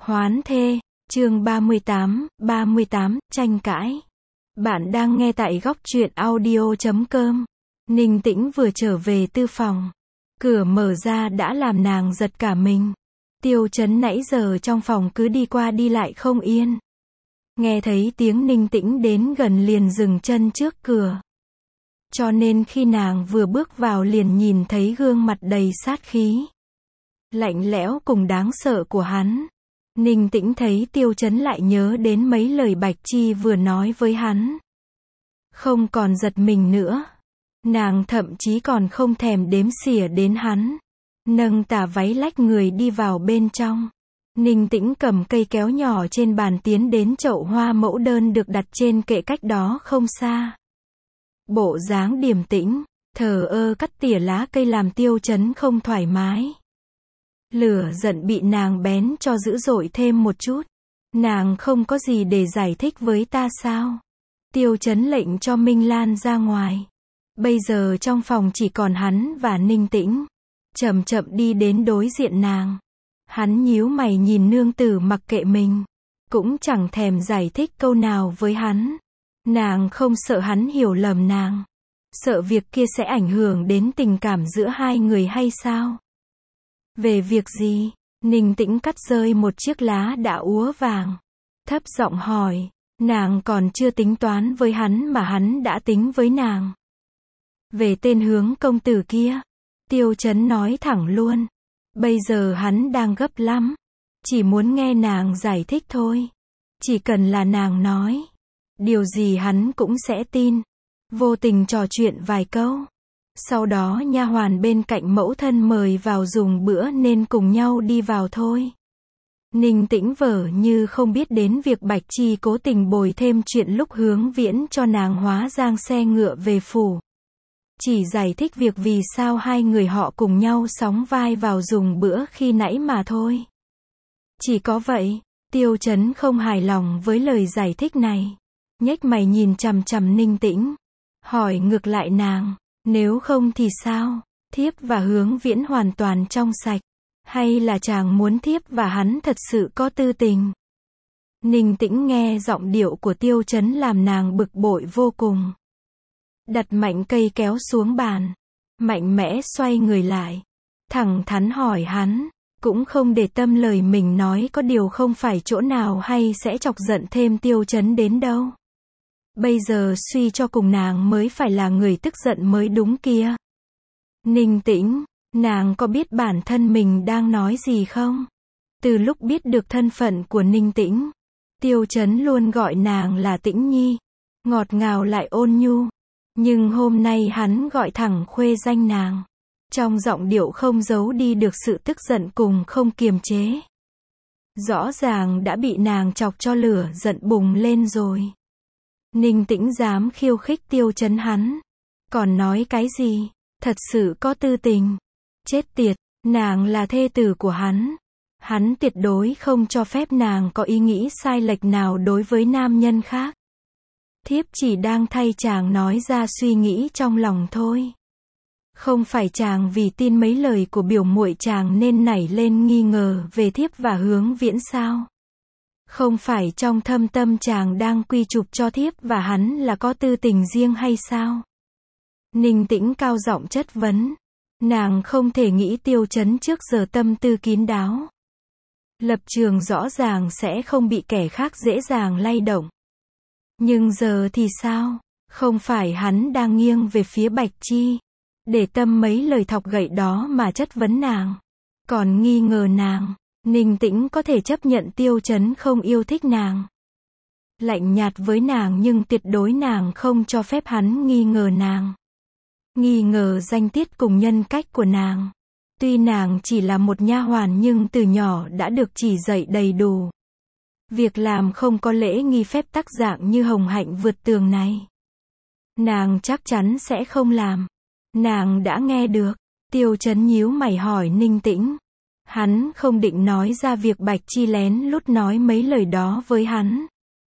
Hoán thê, chương 38, tranh cãi. Bạn đang nghe tại góc truyện audio.com. Ninh Tĩnh vừa trở về tư phòng. Cửa mở ra đã làm nàng giật cả mình. Tiêu Chấn nãy giờ trong phòng cứ đi qua đi lại không yên. Nghe thấy tiếng Ninh Tĩnh đến gần liền dừng chân trước cửa. Cho nên khi nàng vừa bước vào liền nhìn thấy gương mặt đầy sát khí, lạnh lẽo cùng đáng sợ của hắn. Ninh Tĩnh thấy Tiêu Chấn lại nhớ đến mấy lời Bạch Chi vừa nói với hắn. Không còn giật mình nữa. Nàng thậm chí còn không thèm đếm xỉa đến hắn. Nâng tà váy lách người đi vào bên trong. Ninh Tĩnh cầm cây kéo nhỏ trên bàn tiến đến chậu hoa mẫu đơn được đặt trên kệ cách đó không xa. Bộ dáng điềm tĩnh, thờ ơ cắt tỉa lá cây làm Tiêu Chấn không thoải mái. Lửa giận bị nàng bén cho dữ dội thêm một chút. Nàng không có gì để giải thích với ta sao? Tiêu Chấn lệnh cho Minh Lan ra ngoài. Bây giờ trong phòng chỉ còn hắn và Ninh Tĩnh. Chậm chậm đi đến đối diện nàng. Hắn nhíu mày nhìn nương tử mặc kệ mình. Cũng chẳng thèm giải thích câu nào với hắn. Nàng không sợ hắn hiểu lầm nàng. Sợ việc kia sẽ ảnh hưởng đến tình cảm giữa hai người hay sao? Về việc gì? Ninh Tĩnh cắt rơi một chiếc lá đã úa vàng. Thấp giọng hỏi. Nàng còn chưa tính toán với hắn mà hắn đã tính với nàng. Về tên Hướng công tử kia. Tiêu Chấn nói thẳng luôn. Bây giờ hắn đang gấp lắm. Chỉ muốn nghe nàng giải thích thôi. Chỉ cần là nàng nói. Điều gì hắn cũng sẽ tin. Vô tình trò chuyện vài câu. Sau đó nha hoàn bên cạnh mẫu thân mời vào dùng bữa nên cùng nhau đi vào thôi. Ninh Tĩnh vờ như không biết đến việc Bạch Chi cố tình bồi thêm chuyện lúc Hướng Viễn cho nàng hóa giang xe ngựa về phủ. Chỉ giải thích việc vì sao hai người họ cùng nhau sóng vai vào dùng bữa khi nãy mà thôi. Chỉ có vậy. Tiêu Chấn không hài lòng với lời giải thích này. Nhếch mày nhìn chằm chằm Ninh Tĩnh. Hỏi ngược lại nàng. Nếu không thì sao? Thiếp và Hướng Viễn hoàn toàn trong sạch. Hay là chàng muốn thiếp và hắn thật sự có tư tình? Ninh Tĩnh nghe giọng điệu của Tiêu Chấn làm nàng bực bội vô cùng. Đặt mạnh cây kéo xuống bàn. Mạnh mẽ xoay người lại. Thẳng thắn hỏi hắn. Cũng không để tâm lời mình nói có điều không phải chỗ nào hay sẽ chọc giận thêm Tiêu Chấn đến đâu. Bây giờ suy cho cùng nàng mới phải là người tức giận mới đúng kia. Ninh Tĩnh, nàng có biết bản thân mình đang nói gì không? Từ lúc biết được thân phận của Ninh Tĩnh, Tiêu Chấn luôn gọi nàng là Tĩnh Nhi. Ngọt ngào lại ôn nhu. Nhưng hôm nay hắn gọi thẳng khuê danh nàng. Trong giọng điệu không giấu đi được sự tức giận cùng không kiềm chế. Rõ ràng đã bị nàng chọc cho lửa giận bùng lên rồi. Ninh Tĩnh dám khiêu khích Tiêu Chấn hắn. Còn nói cái gì? Thật sự có tư tình. Chết tiệt, nàng là thê tử của hắn. Hắn tuyệt đối không cho phép nàng có ý nghĩ sai lệch nào đối với nam nhân khác. Thiếp chỉ đang thay chàng nói ra suy nghĩ trong lòng thôi. Không phải chàng vì tin mấy lời của biểu muội chàng nên nảy lên nghi ngờ về thiếp và Hướng Viễn sao? Không phải trong thâm tâm chàng đang quy chụp cho thiếp và hắn là có tư tình riêng hay sao? Ninh Tĩnh cao giọng chất vấn. Nàng không thể nghĩ Tiêu Chấn trước giờ tâm tư kín đáo. Lập trường rõ ràng sẽ không bị kẻ khác dễ dàng lay động. Nhưng giờ thì sao? Không phải hắn đang nghiêng về phía Bạch Chi. Để tâm mấy lời thọc gậy đó mà chất vấn nàng. Còn nghi ngờ nàng. Ninh Tĩnh có thể chấp nhận Tiêu Chấn không yêu thích nàng. Lạnh nhạt với nàng nhưng tuyệt đối nàng không cho phép hắn nghi ngờ nàng. Nghi ngờ danh tiết cùng nhân cách của nàng. Tuy nàng chỉ là một nha hoàn nhưng từ nhỏ đã được chỉ dạy đầy đủ. Việc làm không có lễ nghi phép tắc dạng như Hồng Hạnh vượt tường này. Nàng chắc chắn sẽ không làm. Nàng đã nghe được. Tiêu Chấn nhíu mày hỏi Ninh Tĩnh. Hắn không định nói ra việc Bạch Chi lén lút nói mấy lời đó với hắn.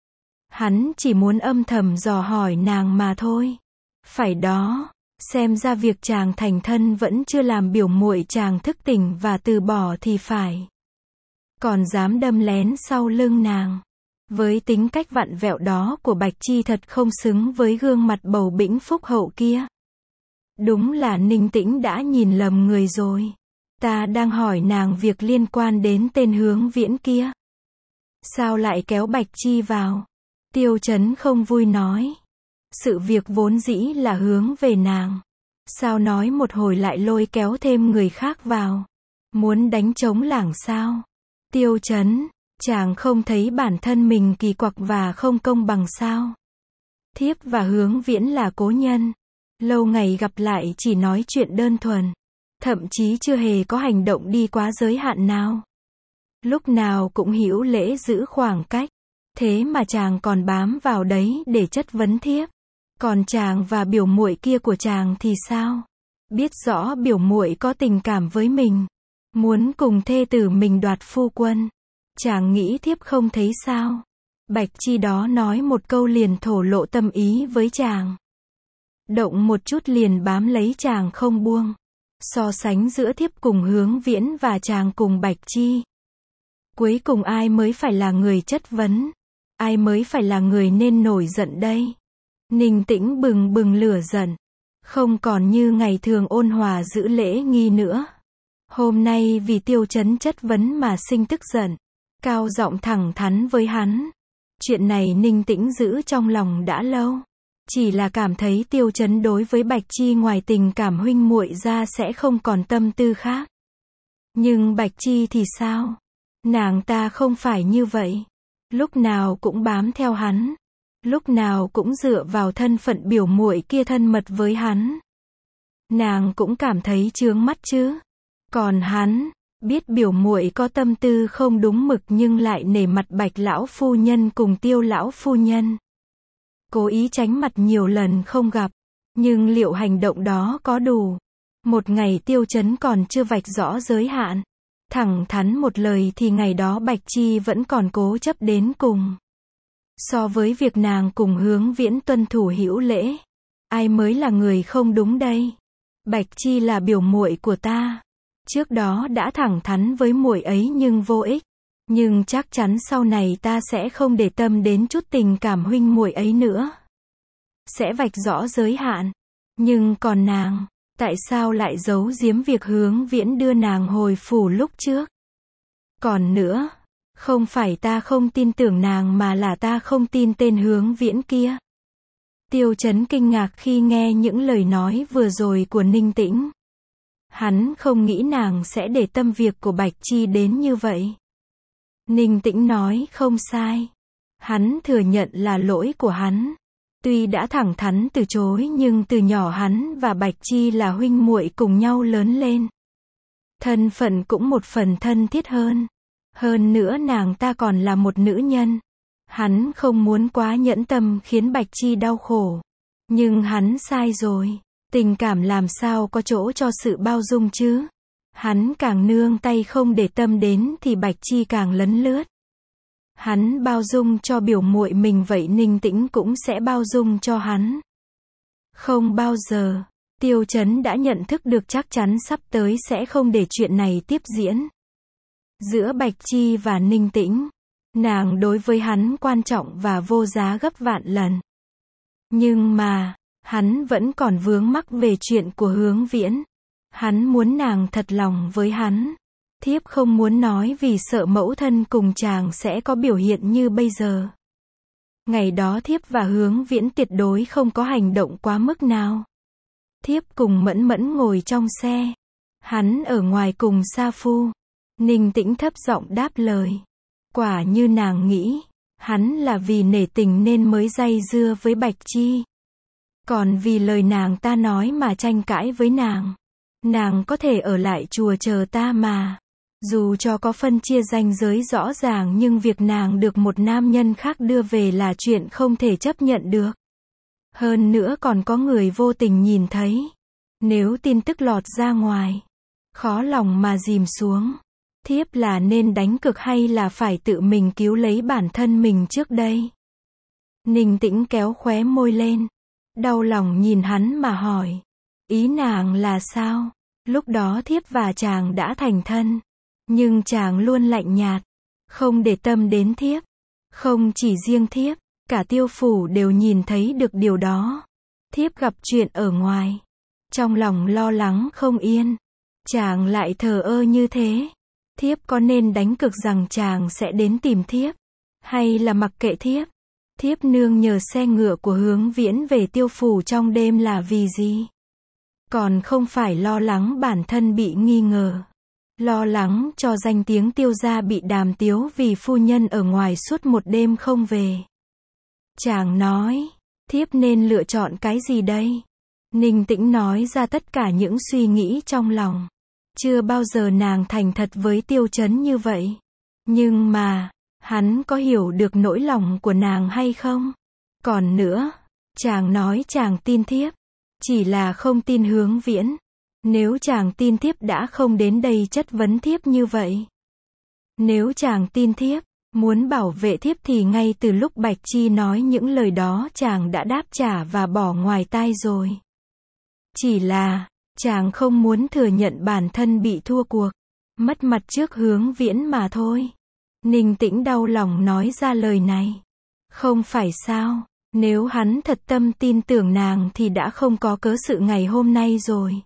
Hắn chỉ muốn âm thầm dò hỏi nàng mà thôi. Phải đó, xem ra việc chàng thành thân vẫn chưa làm biểu muội chàng thức tỉnh và từ bỏ thì phải. còn dám đâm lén sau lưng nàng. Với tính cách vặn vẹo đó của Bạch Chi thật không xứng với gương mặt bầu bĩnh phúc hậu kia. Đúng là Ninh Tĩnh đã nhìn lầm người rồi. Ta đang hỏi nàng việc liên quan đến tên Hướng Viễn kia. Sao lại kéo Bạch Chi vào? Tiêu Chấn không vui nói. Sự việc vốn dĩ là hướng về nàng. Sao nói một hồi lại lôi kéo thêm người khác vào? Muốn đánh trống lảng sao? Tiêu Chấn, chàng không thấy bản thân mình kỳ quặc và không công bằng sao? Thiếp và Hướng Viễn là cố nhân. Lâu ngày gặp lại chỉ nói chuyện đơn thuần. Thậm chí chưa hề có hành động đi quá giới hạn nào. Lúc nào cũng hữu lễ giữ khoảng cách. Thế mà chàng còn bám vào đấy để chất vấn thiếp. Còn chàng và biểu muội kia của chàng thì sao? Biết rõ biểu muội có tình cảm với mình. Muốn cùng thê tử mình đoạt phu quân. Chàng nghĩ thiếp không thấy sao? Bạch Chi đó nói một câu liền thổ lộ tâm ý với chàng. Động một chút liền bám lấy chàng không buông. So sánh giữa thiếp cùng Hướng Viễn và chàng cùng Bạch Chi. Cuối cùng ai mới phải là người chất vấn? Ai mới phải là người nên nổi giận đây? Ninh Tĩnh bừng bừng lửa giận. Không còn như ngày thường ôn hòa giữ lễ nghi nữa. Hôm nay vì Tiêu Chấn chất vấn mà sinh tức giận. Cao giọng thẳng thắn với hắn. Chuyện này Ninh Tĩnh giữ trong lòng đã lâu. Chỉ là cảm thấy Tiêu Chấn đối với Bạch Chi ngoài tình cảm huynh muội ra sẽ không còn tâm tư khác. Nhưng Bạch Chi thì sao? Nàng ta không phải như vậy. Lúc nào cũng bám theo hắn. Lúc nào cũng dựa vào thân phận biểu muội kia thân mật với hắn. Nàng cũng cảm thấy chướng mắt chứ. Còn hắn, biết biểu muội có tâm tư không đúng mực nhưng lại nể mặt Bạch lão phu nhân cùng Tiêu lão phu nhân. Cố ý tránh mặt nhiều lần không gặp. Nhưng liệu hành động đó có đủ? Một ngày Tiêu Chấn còn chưa vạch rõ giới hạn. Thẳng thắn một lời thì ngày đó Bạch Chi vẫn còn cố chấp đến cùng. So với việc nàng cùng Hướng Viễn tuân thủ hữu lễ. Ai mới là người không đúng đây? Bạch Chi là biểu muội của ta. Trước đó đã thẳng thắn với muội ấy nhưng vô ích. Nhưng chắc chắn sau này ta sẽ không để tâm đến chút tình cảm huynh muội ấy nữa. Sẽ vạch rõ giới hạn. Nhưng còn nàng, tại sao lại giấu giếm việc Hướng Viễn đưa nàng hồi phủ lúc trước? Còn nữa, không phải ta không tin tưởng nàng mà là ta không tin tên Hướng Viễn kia. Tiêu Chấn kinh ngạc khi nghe những lời nói vừa rồi của Ninh Tĩnh. Hắn không nghĩ nàng sẽ để tâm việc của Bạch Chi đến như vậy. Ninh Tĩnh nói không sai. Hắn thừa nhận là lỗi của hắn. Tuy đã thẳng thắn từ chối nhưng từ nhỏ hắn và Bạch Chi là huynh muội cùng nhau lớn lên. Thân phận cũng một phần thân thiết hơn. Hơn nữa nàng ta còn là một nữ nhân. Hắn không muốn quá nhẫn tâm khiến Bạch Chi đau khổ. Nhưng hắn sai rồi. Tình cảm làm sao có chỗ cho sự bao dung chứ? Hắn càng nương tay không để tâm đến thì Bạch Chi càng lấn lướt. Hắn bao dung cho biểu muội mình vậy Ninh Tĩnh cũng sẽ bao dung cho hắn. Không bao giờ. Tiêu Chấn đã nhận thức được chắc chắn sắp tới sẽ không để chuyện này tiếp diễn. Giữa Bạch Chi và Ninh Tĩnh, nàng đối với hắn quan trọng và vô giá gấp vạn lần. Nhưng mà, hắn vẫn còn vướng mắc về chuyện của Hướng Viễn. Hắn muốn nàng thật lòng với hắn. Thiếp không muốn nói vì sợ mẫu thân cùng chàng sẽ có biểu hiện như bây giờ. Ngày đó thiếp và Hướng Viễn tuyệt đối không có hành động quá mức nào. Thiếp cùng Mẫn Mẫn ngồi trong xe. Hắn ở ngoài cùng sa phu. Ninh Tĩnh thấp giọng đáp lời. Quả như nàng nghĩ. Hắn là vì nể tình nên mới day dưa với Bạch Chi. Còn vì lời nàng ta nói mà tranh cãi với nàng. Nàng có thể ở lại chùa chờ ta mà. Dù cho có phân chia ranh giới rõ ràng nhưng việc nàng được một nam nhân khác đưa về là chuyện không thể chấp nhận được. Hơn nữa còn có người vô tình nhìn thấy. Nếu tin tức lọt ra ngoài, khó lòng mà dìm xuống. Thiếp là nên đánh cược hay là phải tự mình cứu lấy bản thân mình trước đây? Ninh Tĩnh kéo khóe môi lên. Đau lòng nhìn hắn mà hỏi. Ý nàng là sao? Lúc đó thiếp và chàng đã thành thân. Nhưng chàng luôn lạnh nhạt, không để tâm đến thiếp. Không chỉ riêng thiếp, cả Tiêu phủ đều nhìn thấy được điều đó. Thiếp gặp chuyện ở ngoài, trong lòng lo lắng không yên. Chàng lại thờ ơ như thế. Thiếp có nên đánh cược rằng chàng sẽ đến tìm thiếp, hay là mặc kệ thiếp? Thiếp nương nhờ xe ngựa của Hướng Viễn về Tiêu phủ trong đêm là vì gì? Còn không phải lo lắng bản thân bị nghi ngờ, lo lắng cho danh tiếng Tiêu gia bị đàm tiếu vì phu nhân ở ngoài suốt một đêm không về. Chàng nói, thiếp nên lựa chọn cái gì đây? Ninh Tĩnh nói ra tất cả những suy nghĩ trong lòng. Chưa bao giờ nàng thành thật với Tiêu Chấn như vậy. Nhưng mà, hắn có hiểu được nỗi lòng của nàng hay không? Còn nữa, chàng nói chàng tin thiếp, chỉ là không tin Hướng Viễn. Nếu chàng tin thiếp đã không đến đây chất vấn thiếp như vậy. Nếu chàng tin thiếp, muốn bảo vệ thiếp thì ngay từ lúc Bạch Chi nói những lời đó chàng đã đáp trả và bỏ ngoài tai rồi. Chỉ là, chàng không muốn thừa nhận bản thân bị thua cuộc, mất mặt trước Hướng Viễn mà thôi. Ninh Tĩnh đau lòng nói ra lời này. Không phải sao, nếu hắn thật tâm tin tưởng nàng thì đã không có cớ sự ngày hôm nay rồi.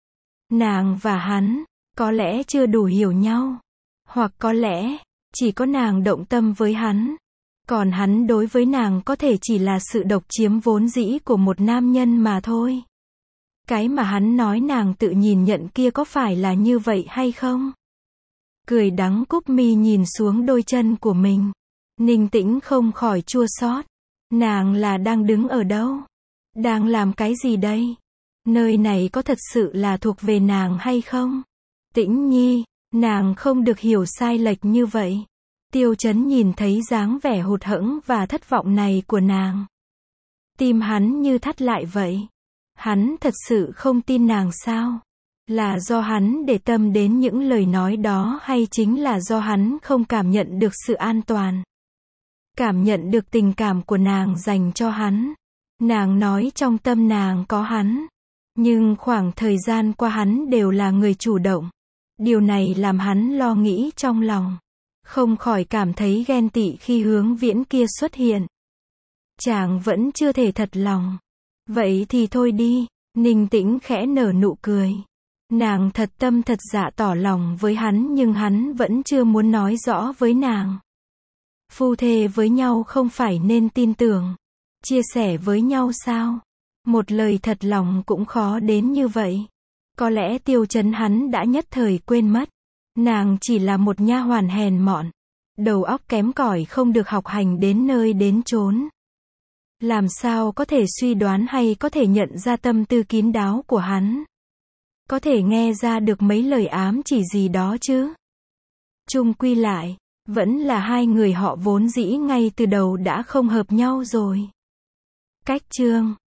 Nàng và hắn, có lẽ chưa đủ hiểu nhau. Hoặc có lẽ, chỉ có nàng động tâm với hắn. Còn hắn đối với nàng có thể chỉ là sự độc chiếm vốn dĩ của một nam nhân mà thôi. Cái mà hắn nói nàng tự nhìn nhận kia có phải là như vậy hay không? Cười đắng Cúc Mi nhìn xuống đôi chân của mình. Ninh Tĩnh không khỏi chua xót. Nàng là đang đứng ở đâu? Đang làm cái gì đây? Nơi này có thật sự là thuộc về nàng hay không? Tĩnh Nhi, nàng không được hiểu sai lệch như vậy. Tiêu Chấn nhìn thấy dáng vẻ hụt hẫng và thất vọng này của nàng. Tim hắn như thắt lại vậy. Hắn thật sự không tin nàng sao? Là do hắn để tâm đến những lời nói đó hay chính là do hắn không cảm nhận được sự an toàn? Cảm nhận được tình cảm của nàng dành cho hắn. Nàng nói trong tâm nàng có hắn. Nhưng khoảng thời gian qua hắn đều là người chủ động. Điều này làm hắn lo nghĩ trong lòng. Không khỏi cảm thấy ghen tị khi Hướng Viễn kia xuất hiện. Chàng vẫn chưa thể thật lòng. Vậy thì thôi đi. Ninh Tĩnh khẽ nở nụ cười. Nàng thật tâm thật dạ tỏ lòng với hắn nhưng hắn vẫn chưa muốn nói rõ với nàng. Phu thê với nhau không phải nên tin tưởng, chia sẻ với nhau sao? Một lời thật lòng cũng khó đến như vậy. Có lẽ Tiêu Chấn hắn đã nhất thời quên mất. Nàng chỉ là một nha hoàn hèn mọn. Đầu óc kém cỏi không được học hành đến nơi đến chốn. Làm sao có thể suy đoán hay có thể nhận ra tâm tư kín đáo của hắn? Có thể nghe ra được mấy lời ám chỉ gì đó chứ? Chung quy lại, vẫn là hai người họ vốn dĩ ngay từ đầu đã không hợp nhau rồi. Cách chương